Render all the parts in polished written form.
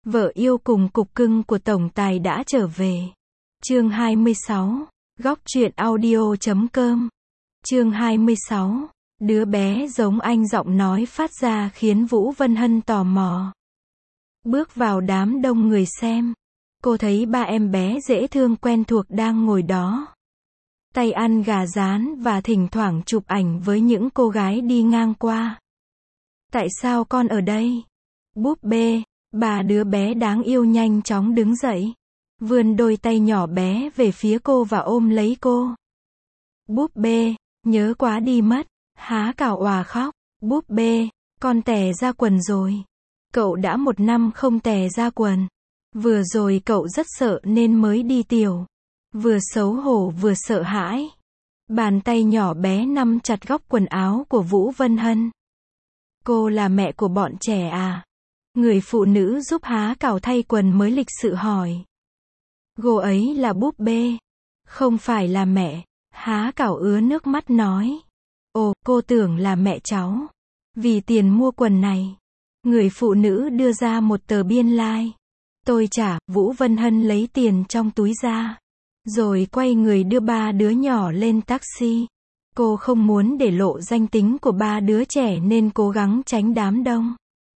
Vợ yêu cùng cục cưng của tổng tài đã trở về. Chương 26. Góc truyện audio.com. Chương 26. Đứa bé giống anh, giọng nói phát ra khiến Vũ Vân Hân tò mò. Bước vào đám đông người xem. Cô thấy ba em bé dễ thương quen thuộc đang ngồi đó. Tay ăn gà rán và thỉnh thoảng chụp ảnh với những cô gái đi ngang qua. Tại sao con ở đây? Búp bê. Bà đứa bé đáng yêu nhanh chóng đứng dậy. Vươn đôi tay nhỏ bé về phía cô và ôm lấy cô. Búp bê, nhớ quá đi mất. Há Cảo òa khóc. Búp bê, con tè ra quần rồi. Cậu đã 1 năm không tè ra quần. Vừa rồi cậu rất sợ nên mới đi tiểu. Vừa xấu hổ vừa sợ hãi. Bàn tay nhỏ bé nắm chặt góc quần áo của Vũ Vân Hân. Cô là mẹ của bọn trẻ à? Người phụ nữ giúp Há Cảo thay quần mới lịch sự hỏi. Cô ấy là búp bê. Không phải là mẹ. Há Cảo ứa nước mắt nói. Ồ, cô tưởng là mẹ cháu. Vì tiền mua quần này. Người phụ nữ đưa ra một tờ biên lai. Tôi trả. Vũ Vân Hân lấy tiền trong túi ra. Rồi quay người đưa ba đứa nhỏ lên taxi. Cô không muốn để lộ danh tính của ba đứa trẻ nên cố gắng tránh đám đông.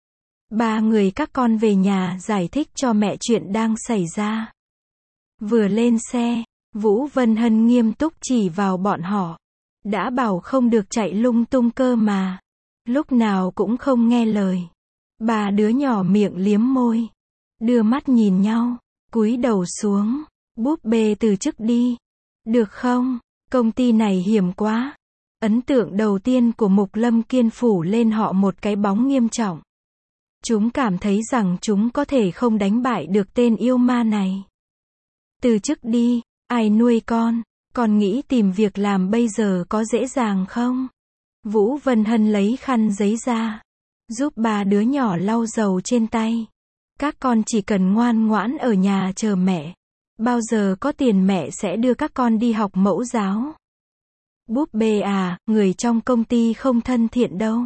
Ba người các con về nhà giải thích cho mẹ chuyện đang xảy ra. Vừa lên xe, Vũ Vân Hân nghiêm túc chỉ vào bọn họ. Đã bảo không được chạy lung tung cơ mà. Lúc nào cũng không nghe lời. Ba đứa nhỏ miệng liếm môi. Đưa mắt nhìn nhau, cúi đầu xuống. Búp bê từ chức đi. Được không? Công ty này hiểm quá. Ấn tượng đầu tiên của Mục Lâm Kiên phủ lên họ một cái bóng nghiêm trọng. Chúng cảm thấy rằng chúng có thể không đánh bại được tên yêu ma này. Từ chức đi, ai nuôi con? Con nghĩ tìm việc làm bây giờ có dễ dàng không? Vũ Vân Hân lấy khăn giấy ra. Giúp ba đứa nhỏ lau dầu trên tay. Các con chỉ cần ngoan ngoãn ở nhà chờ mẹ. Bao giờ có tiền mẹ sẽ đưa các con đi học mẫu giáo. Búp bê à, người trong công ty không thân thiện đâu.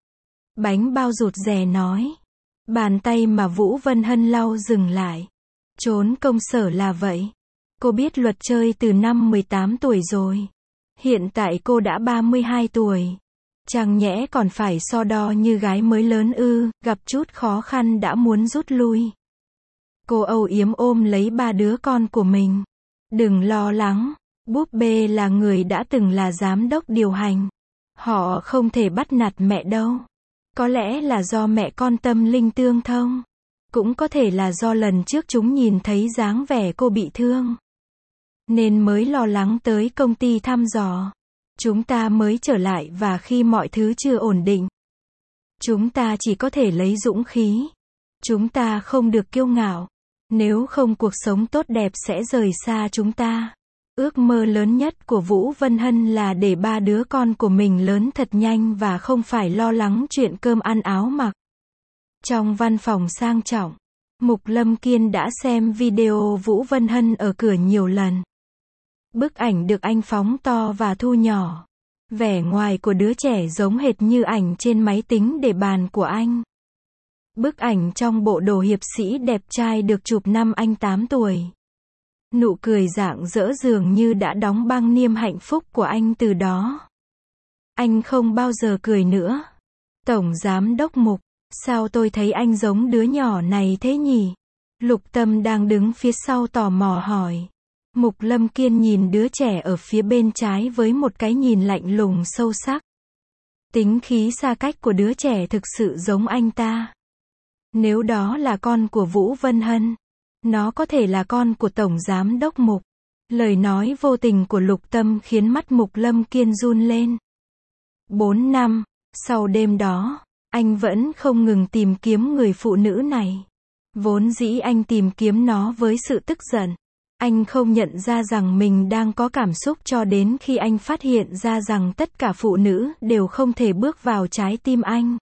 Bánh bao rụt rè nói. Bàn tay mà Vũ Vân Hân lau dừng lại. Trốn công sở là vậy. Cô biết luật chơi từ năm 18 tuổi rồi. Hiện tại cô đã 32 tuổi. Chẳng nhẽ còn phải so đo như gái mới lớn ư, gặp chút khó khăn đã muốn rút lui. Cô âu yếm ôm lấy ba đứa con của mình. Đừng lo lắng, búp bê là người đã từng là giám đốc điều hành. Họ không thể bắt nạt mẹ đâu. Có lẽ là do mẹ con tâm linh tương thông. Cũng có thể là do lần trước chúng nhìn thấy dáng vẻ cô bị thương. Nên mới lo lắng tới công ty thăm dò. Chúng ta mới trở lại và khi mọi thứ chưa ổn định. Chúng ta chỉ có thể lấy dũng khí. Chúng ta không được kiêu ngạo. Nếu không cuộc sống tốt đẹp sẽ rời xa chúng ta. Ước mơ lớn nhất của Vũ Vân Hân là để ba đứa con của mình lớn thật nhanh và không phải lo lắng chuyện cơm ăn áo mặc. Trong văn phòng sang trọng, Mục Lâm Kiên đã xem video Vũ Vân Hân ở cửa nhiều lần. Bức ảnh được anh phóng to và thu nhỏ. Vẻ ngoài của đứa trẻ giống hệt như ảnh trên máy tính để bàn của anh. Bức ảnh trong bộ đồ hiệp sĩ đẹp trai được chụp năm anh 8 tuổi. Nụ cười rạng rỡ dường như đã đóng băng niêm hạnh phúc của anh từ đó. Anh không bao giờ cười nữa. Tổng giám đốc Mục, sao tôi thấy anh giống đứa nhỏ này thế nhỉ? Lục Tâm đang đứng phía sau tò mò hỏi. Mục Lâm Kiên nhìn đứa trẻ ở phía bên trái với một cái nhìn lạnh lùng sâu sắc. Tính khí xa cách của đứa trẻ thực sự giống anh ta. Nếu đó là con của Vũ Vân Hân, nó có thể là con của Tổng Giám Đốc Mục. Lời nói vô tình của Lục Tâm khiến mắt Mục Lâm Kiên run lên. 4 năm, sau đêm đó, anh vẫn không ngừng tìm kiếm người phụ nữ này. Vốn dĩ anh tìm kiếm nó với sự tức giận. Anh không nhận ra rằng mình đang có cảm xúc cho đến khi anh phát hiện ra rằng tất cả phụ nữ đều không thể bước vào trái tim anh.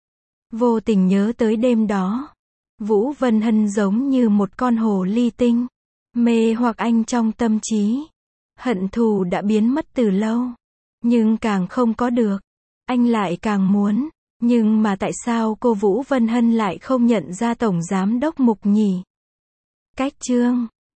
Vô tình nhớ tới đêm đó. Vũ Vân Hân giống như một con hồ ly tinh. Mê hoặc anh trong tâm trí. Hận thù đã biến mất từ lâu. Nhưng càng không có được. Anh lại càng muốn. Nhưng mà tại sao cô Vũ Vân Hân lại không nhận ra Tổng Giám đốc Mục nhỉ? Cách chương